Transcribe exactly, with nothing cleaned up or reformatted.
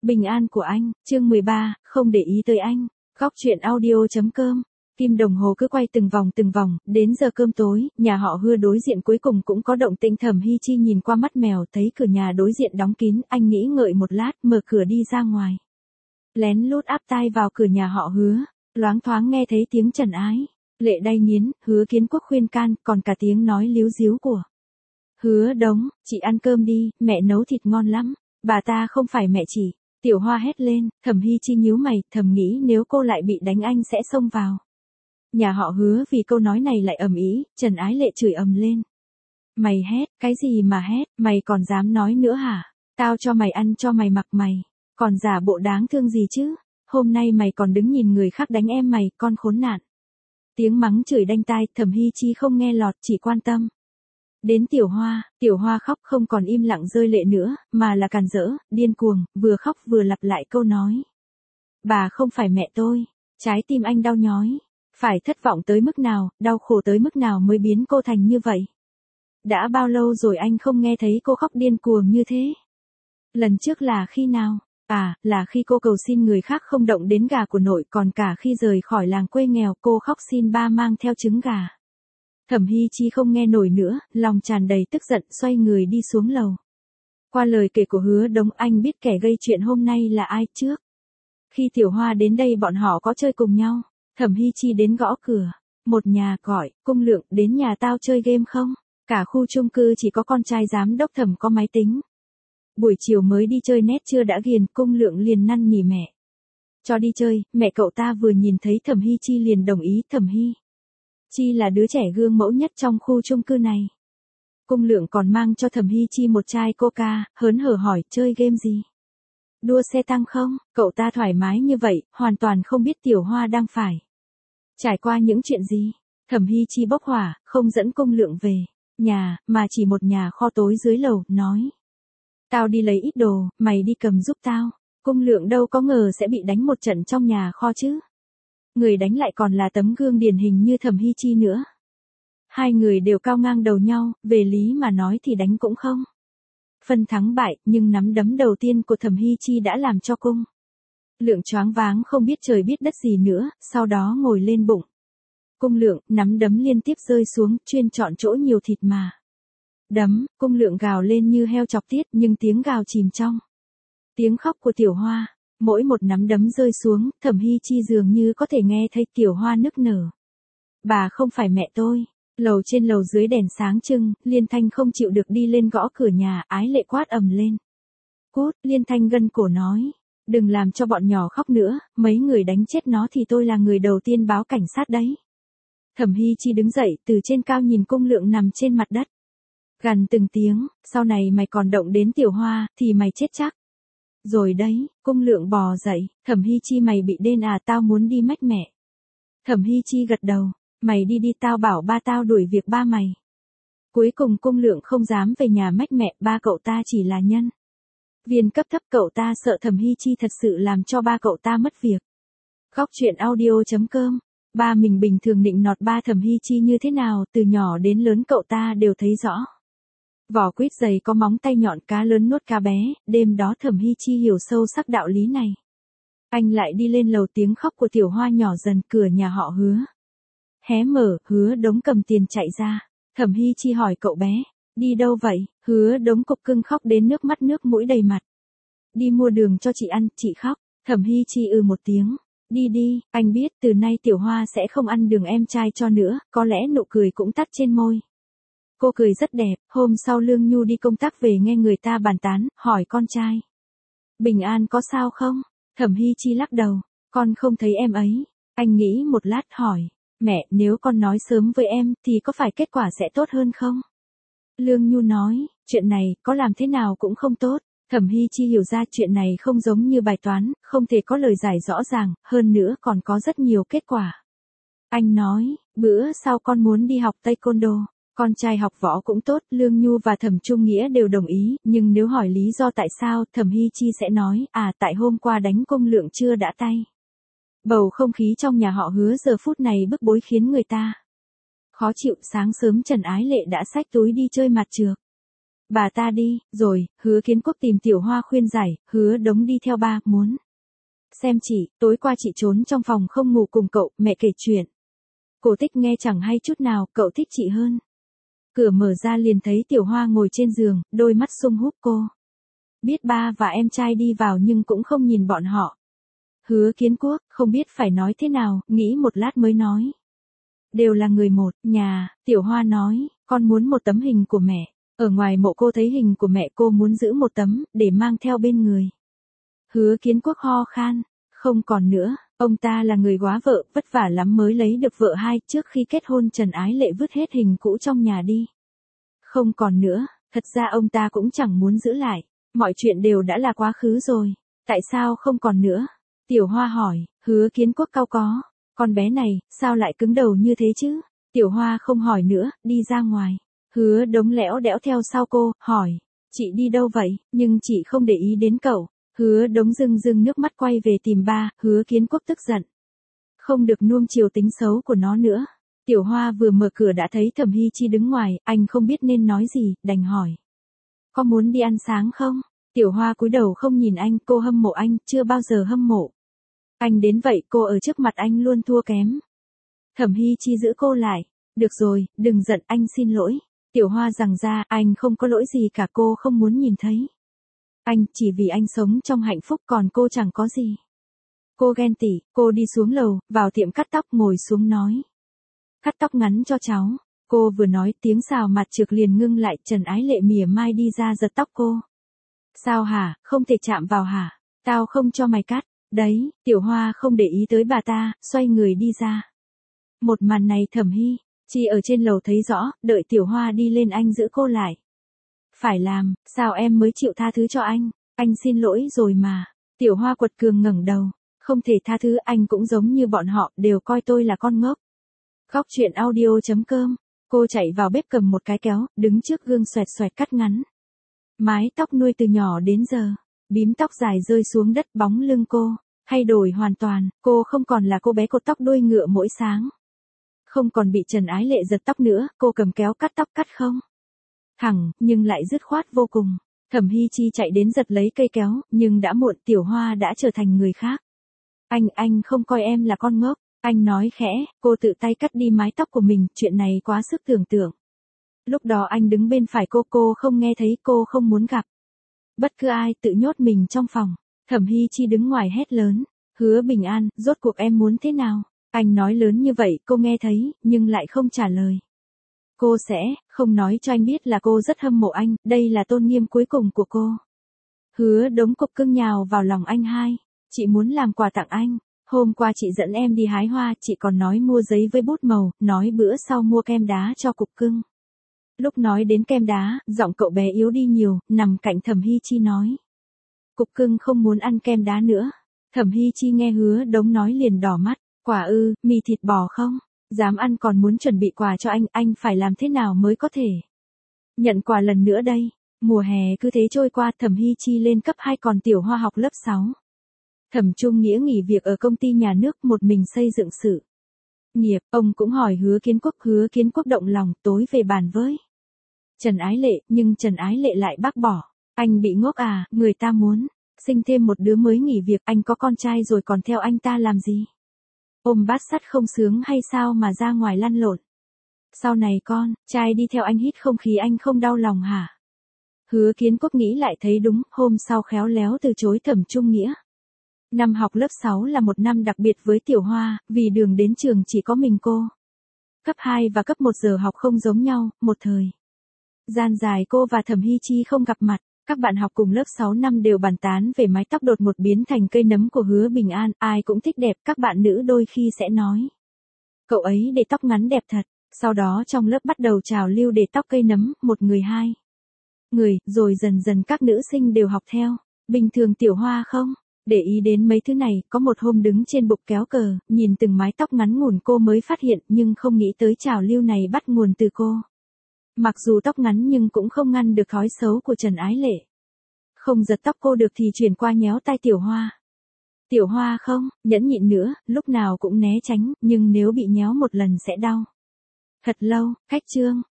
Bình an của anh, chương mười ba, không để ý tới anh. Góc truyện audio.com. Kim đồng hồ cứ quay từng vòng từng vòng, đến giờ cơm tối, nhà họ Hứa đối diện cuối cùng cũng có động tĩnh. Thẩm Hy Chi nhìn qua mắt mèo thấy cửa nhà đối diện đóng kín, anh nghĩ ngợi một lát, mở cửa đi ra ngoài. Lén lút áp tai vào cửa nhà họ Hứa, loáng thoáng nghe thấy tiếng trần ái, lệ đay nghiến, Hứa Kiến Quốc khuyên can, còn cả tiếng nói líu díu của Hứa Đống, chị ăn cơm đi, mẹ nấu thịt ngon lắm, bà ta không phải mẹ chị. Tiểu Hoa hét lên, Thẩm Hy Chi nhíu mày, thầm nghĩ nếu cô lại bị đánh anh sẽ xông vào nhà họ Hứa. Vì câu nói này lại ầm ĩ, Trần Ái Lệ chửi ầm lên. Mày hét, cái gì mà hét, mày còn dám nói nữa hả? Tao cho mày ăn cho mày mặc mày, còn giả bộ đáng thương gì chứ? Hôm nay mày còn đứng nhìn người khác đánh em mày, con khốn nạn. Tiếng mắng chửi đanh tai, Thẩm Hy Chi không nghe lọt, chỉ quan tâm đến Tiểu Hoa. Tiểu Hoa khóc không còn im lặng rơi lệ nữa, mà là càn rỡ, điên cuồng, vừa khóc vừa lặp lại câu nói. Bà không phải mẹ tôi. Trái tim anh đau nhói. Phải thất vọng tới mức nào, đau khổ tới mức nào mới biến cô thành như vậy? Đã bao lâu rồi anh không nghe thấy cô khóc điên cuồng như thế? Lần trước là khi nào? À, là khi cô cầu xin người khác không động đến gà của nội, còn cả khi rời khỏi làng quê nghèo cô khóc xin ba mang theo trứng gà. Thẩm Hy Chi không nghe nổi nữa, lòng tràn đầy tức giận, xoay người đi xuống lầu. Qua lời kể của Hứa Đống, anh biết kẻ gây chuyện hôm nay là ai trước. Khi Tiểu Hoa đến đây bọn họ có chơi cùng nhau. Thẩm Hy Chi đến gõ cửa. Một nhà gọi, Cung Lượng, đến nhà tao chơi game không? Cả khu chung cư chỉ có con trai giám đốc Thẩm có máy tính. Buổi chiều mới đi chơi nét chưa đã ghiền, Cung Lượng liền năn nỉ mẹ cho đi chơi. Mẹ cậu ta vừa nhìn thấy Thẩm Hy Chi liền đồng ý. Thẩm Hy Chi là đứa trẻ gương mẫu nhất trong khu chung cư này. Cung Lượng còn mang cho Thẩm Hy Chi một chai coca, hớn hở hỏi, chơi game gì? Đua xe tăng không? Cậu ta thoải mái như vậy, hoàn toàn không biết Tiểu Hoa đang phải trải qua những chuyện gì. Thẩm Hy Chi bốc hỏa, không dẫn Cung Lượng về nhà, mà chỉ một nhà kho tối dưới lầu, nói. Tao đi lấy ít đồ, mày đi cầm giúp tao. Cung Lượng đâu có ngờ sẽ bị đánh một trận trong nhà kho chứ. Người đánh lại còn là tấm gương điển hình như Thẩm Hy Chi nữa. Hai người đều cao ngang đầu nhau, về lý mà nói thì đánh cũng không phân thắng bại, nhưng nắm đấm đầu tiên của Thẩm Hy Chi đã làm cho Cung Lượng choáng váng không biết trời biết đất gì nữa, sau đó ngồi lên bụng Cung Lượng, nắm đấm liên tiếp rơi xuống, chuyên chọn chỗ nhiều thịt mà đấm. Cung Lượng gào lên như heo chọc tiết, nhưng tiếng gào chìm trong tiếng khóc của Tiểu Hoa. Mỗi một nắm đấm rơi xuống, Thẩm Hy Chi dường như có thể nghe thấy Tiểu Hoa nức nở. Bà không phải mẹ tôi. Lầu trên lầu dưới đèn sáng trưng, Liên Thanh không chịu được đi lên gõ cửa nhà, Ái Lệ quát ầm lên. Cút, Liên Thanh gân cổ nói. Đừng làm cho bọn nhỏ khóc nữa, mấy người đánh chết nó thì tôi là người đầu tiên báo cảnh sát đấy. Thẩm Hy Chi đứng dậy, từ trên cao nhìn Cung Lượng nằm trên mặt đất. Gằn từng tiếng, sau này mày còn động đến Tiểu Hoa, thì mày chết chắc. Rồi đấy, Cung Lượng bò dậy, Thẩm Hy Chi mày bị đên à, tao muốn đi mách mẹ. Thẩm Hy Chi gật đầu. Mày đi đi, tao bảo ba tao đuổi việc ba mày. Cuối cùng Cung Lượng không dám về nhà mách mẹ, ba cậu ta chỉ là nhân viên cấp thấp, cậu ta sợ Thẩm Hy Chi thật sự làm cho ba cậu ta mất việc. Góc truyện audio.com. Ba mình bình thường nịnh nọt ba Thẩm Hy Chi như thế nào, từ nhỏ đến lớn cậu ta đều thấy rõ. Vỏ quýt dày có móng tay nhọn, cá lớn nuốt cá bé, đêm đó Thẩm Hy Chi hiểu sâu sắc đạo lý này. Anh lại đi lên lầu, tiếng khóc của Tiểu Hoa nhỏ dần, cửa nhà họ Hứa hé mở, Hứa Đống cầm tiền chạy ra. Thẩm Hy Chi hỏi cậu bé, đi đâu vậy? Hứa Đống cục cưng khóc đến nước mắt nước mũi đầy mặt. Đi mua đường cho chị ăn, chị khóc. Thẩm Hy Chi ừ một tiếng. Đi đi, anh biết từ nay Tiểu Hoa sẽ không ăn đường em trai cho nữa, có lẽ nụ cười cũng tắt trên môi. Cô cười rất đẹp. Hôm sau Lương Nhu đi công tác về nghe người ta bàn tán, hỏi con trai. Bình an có sao không? Thẩm Hy Chi lắc đầu, con không thấy em ấy. Anh nghĩ một lát hỏi. Mẹ, nếu con nói sớm với em, thì có phải kết quả sẽ tốt hơn không? Lương Nhu nói, chuyện này, có làm thế nào cũng không tốt. Thẩm Hy Chi hiểu ra chuyện này không giống như bài toán, không thể có lời giải rõ ràng, hơn nữa còn có rất nhiều kết quả. Anh nói, bữa sau con muốn đi học taekwondo. Con trai học võ cũng tốt, Lương Nhu và Thẩm Trung Nghĩa đều đồng ý, nhưng nếu hỏi lý do tại sao, Thẩm Hy Chi sẽ nói, à tại hôm qua đánh Cung Lượng chưa đã tay. Bầu không khí trong nhà họ Hứa giờ phút này bức bối khiến người ta khó chịu. Sáng sớm Trần Ái Lệ đã xách túi đi chơi mặt trược. Bà ta đi, rồi, Hứa Kiến Quốc tìm Tiểu Hoa khuyên giải, Hứa Đống đi theo ba, muốn. Xem chị, tối qua chị trốn trong phòng không ngủ cùng cậu, mẹ kể chuyện. Cổ Tích nghe chẳng hay chút nào, cậu thích chị hơn. Cửa mở ra liền thấy Tiểu Hoa ngồi trên giường, đôi mắt sung húp cô. Biết ba và em trai đi vào nhưng cũng không nhìn bọn họ. Hứa Kiến Quốc, không biết phải nói thế nào, nghĩ một lát mới nói. Đều là người một, nhà, Tiểu Hoa nói, con muốn một tấm hình của mẹ. Ở ngoài mộ cô thấy hình của mẹ cô muốn giữ một tấm, để mang theo bên người. Hứa Kiến Quốc ho khan, không còn nữa, ông ta là người góa vợ, vất vả lắm mới lấy được vợ hai, trước khi kết hôn Trần Ái Lệ vứt hết hình cũ trong nhà đi. Không còn nữa, thật ra ông ta cũng chẳng muốn giữ lại, mọi chuyện đều đã là quá khứ rồi, tại sao không còn nữa? Tiểu Hoa hỏi, Hứa Kiến Quốc cau có, con bé này, sao lại cứng đầu như thế chứ? Tiểu Hoa không hỏi nữa, đi ra ngoài. Hứa Đống lẽo đẽo theo sau cô, hỏi, chị đi đâu vậy, nhưng chị không để ý đến cậu. Hứa Đống rưng rưng nước mắt quay về tìm ba, Hứa Kiến Quốc tức giận. Không được nuông chiều tính xấu của nó nữa. Tiểu Hoa vừa mở cửa đã thấy Thẩm Hy Chi đứng ngoài, anh không biết nên nói gì, đành hỏi. Có muốn đi ăn sáng không? Tiểu Hoa cúi đầu không nhìn anh, cô hâm mộ anh, chưa bao giờ hâm mộ. Anh đến vậy, cô ở trước mặt anh luôn thua kém. Thẩm Hy Chi giữ cô lại. Được rồi, đừng giận, anh xin lỗi. Tiểu Hoa giằng ra, anh không có lỗi gì cả, cô không muốn nhìn thấy. Anh, chỉ vì anh sống trong hạnh phúc còn cô chẳng có gì. Cô ghen tị, cô đi xuống lầu, vào tiệm cắt tóc ngồi xuống nói. Cắt tóc ngắn cho cháu. Cô vừa nói tiếng xào mặt trược liền ngưng lại, Trần Ái Lệ mỉa mai đi ra giật tóc cô. Sao hả, không thể chạm vào hả? Tao không cho mày cắt. Đấy, Tiểu Hoa không để ý tới bà ta, xoay người đi ra. Một màn này Thẩm Hy Chi ở trên lầu thấy rõ, đợi Tiểu Hoa đi lên anh giữ cô lại. Phải làm, sao em mới chịu tha thứ cho anh? Anh xin lỗi rồi mà. Tiểu Hoa quật cường ngẩng đầu. Không thể tha thứ, anh cũng giống như bọn họ, đều coi tôi là con ngốc. Góc truyện audio.com. Cô chạy vào bếp cầm một cái kéo, đứng trước gương xoẹt xoẹt cắt ngắn. Mái tóc nuôi từ nhỏ đến giờ. Bím tóc dài rơi xuống đất, bóng lưng cô thay đổi hoàn toàn, cô không còn là cô bé cột tóc đuôi ngựa mỗi sáng. Không còn bị Trần Ái Lệ giật tóc nữa, cô cầm kéo cắt tóc cắt không thẳng, nhưng lại dứt khoát vô cùng. Thẩm Hy Chi chạy đến giật lấy cây kéo, nhưng đã muộn, Tiểu Hoa đã trở thành người khác. Anh, anh không coi em là con ngốc, anh nói khẽ, cô tự tay cắt đi mái tóc của mình, chuyện này quá sức tưởng tượng. Lúc đó anh đứng bên phải cô, cô không nghe thấy, cô không muốn gặp. Bất cứ ai tự nhốt mình trong phòng. Thẩm Hy Chi đứng ngoài hét lớn, Hứa Bình An, rốt cuộc em muốn thế nào? Anh nói lớn như vậy, cô nghe thấy, nhưng lại không trả lời. Cô sẽ không nói cho anh biết là cô rất hâm mộ anh, đây là tôn nghiêm cuối cùng của cô. Hứa Đống cục cưng nhào vào lòng anh hai. Chị muốn làm quà tặng anh. Hôm qua chị dẫn em đi hái hoa, chị còn nói mua giấy với bút màu, nói bữa sau mua kem đá cho cục cưng. Lúc nói đến kem đá, giọng cậu bé yếu đi nhiều, nằm cạnh Thẩm Hy Chi nói. Cục cưng không muốn ăn kem đá nữa. Thẩm Hy Chi nghe Hứa Đống nói liền đỏ mắt. Quả ư, mì thịt bò không? Dám ăn còn muốn chuẩn bị quà cho anh, anh phải làm thế nào mới có thể nhận quà lần nữa đây? Mùa hè cứ thế trôi qua, Thẩm Hy Chi lên cấp hai còn Tiểu Hoa học lớp sáu. Thẩm Trung Nghĩa nghỉ việc ở công ty nhà nước, một mình xây dựng sự nghiệp, ông cũng hỏi Hứa Kiến Quốc, Hứa Kiến Quốc động lòng, tối về bàn với Trần Ái Lệ, nhưng Trần Ái Lệ lại bác bỏ. Anh bị ngốc à, người ta muốn sinh thêm một đứa mới nghỉ việc, anh có con trai rồi còn theo anh ta làm gì? Ôm bát sắt không sướng hay sao mà ra ngoài lăn lộn? Sau này con, trai đi theo anh hít không khí anh không đau lòng hả? Hứa Kiến Quốc nghĩ lại thấy đúng, hôm sau khéo léo từ chối Thẩm Trung Nghĩa. Năm học lớp sáu là một năm đặc biệt với Tiểu Hoa, vì đường đến trường chỉ có mình cô. Cấp hai và cấp một giờ học không giống nhau, một thời gian dài cô và Thẩm Hy Chi không gặp mặt. Các bạn học cùng lớp sáu năm đều bàn tán về mái tóc đột ngột biến thành cây nấm của Hứa Bình An, ai cũng thích đẹp, các bạn nữ đôi khi sẽ nói. Cậu ấy để tóc ngắn đẹp thật, sau đó trong lớp bắt đầu trào lưu để tóc cây nấm, một người hai người, rồi dần dần các nữ sinh đều học theo. Bình thường Tiểu Hoa không để ý đến mấy thứ này, có một hôm đứng trên bục kéo cờ, nhìn từng mái tóc ngắn ngủn cô mới phát hiện, nhưng không nghĩ tới trào lưu này bắt nguồn từ cô. Mặc dù tóc ngắn nhưng cũng không ngăn được thói xấu của Trần Ái Lệ. Không giật tóc cô được thì chuyển qua nhéo tai Tiểu Hoa. Tiểu Hoa không nhẫn nhịn nữa, lúc nào cũng né tránh, nhưng nếu bị nhéo một lần sẽ đau. Thật lâu, khách trương.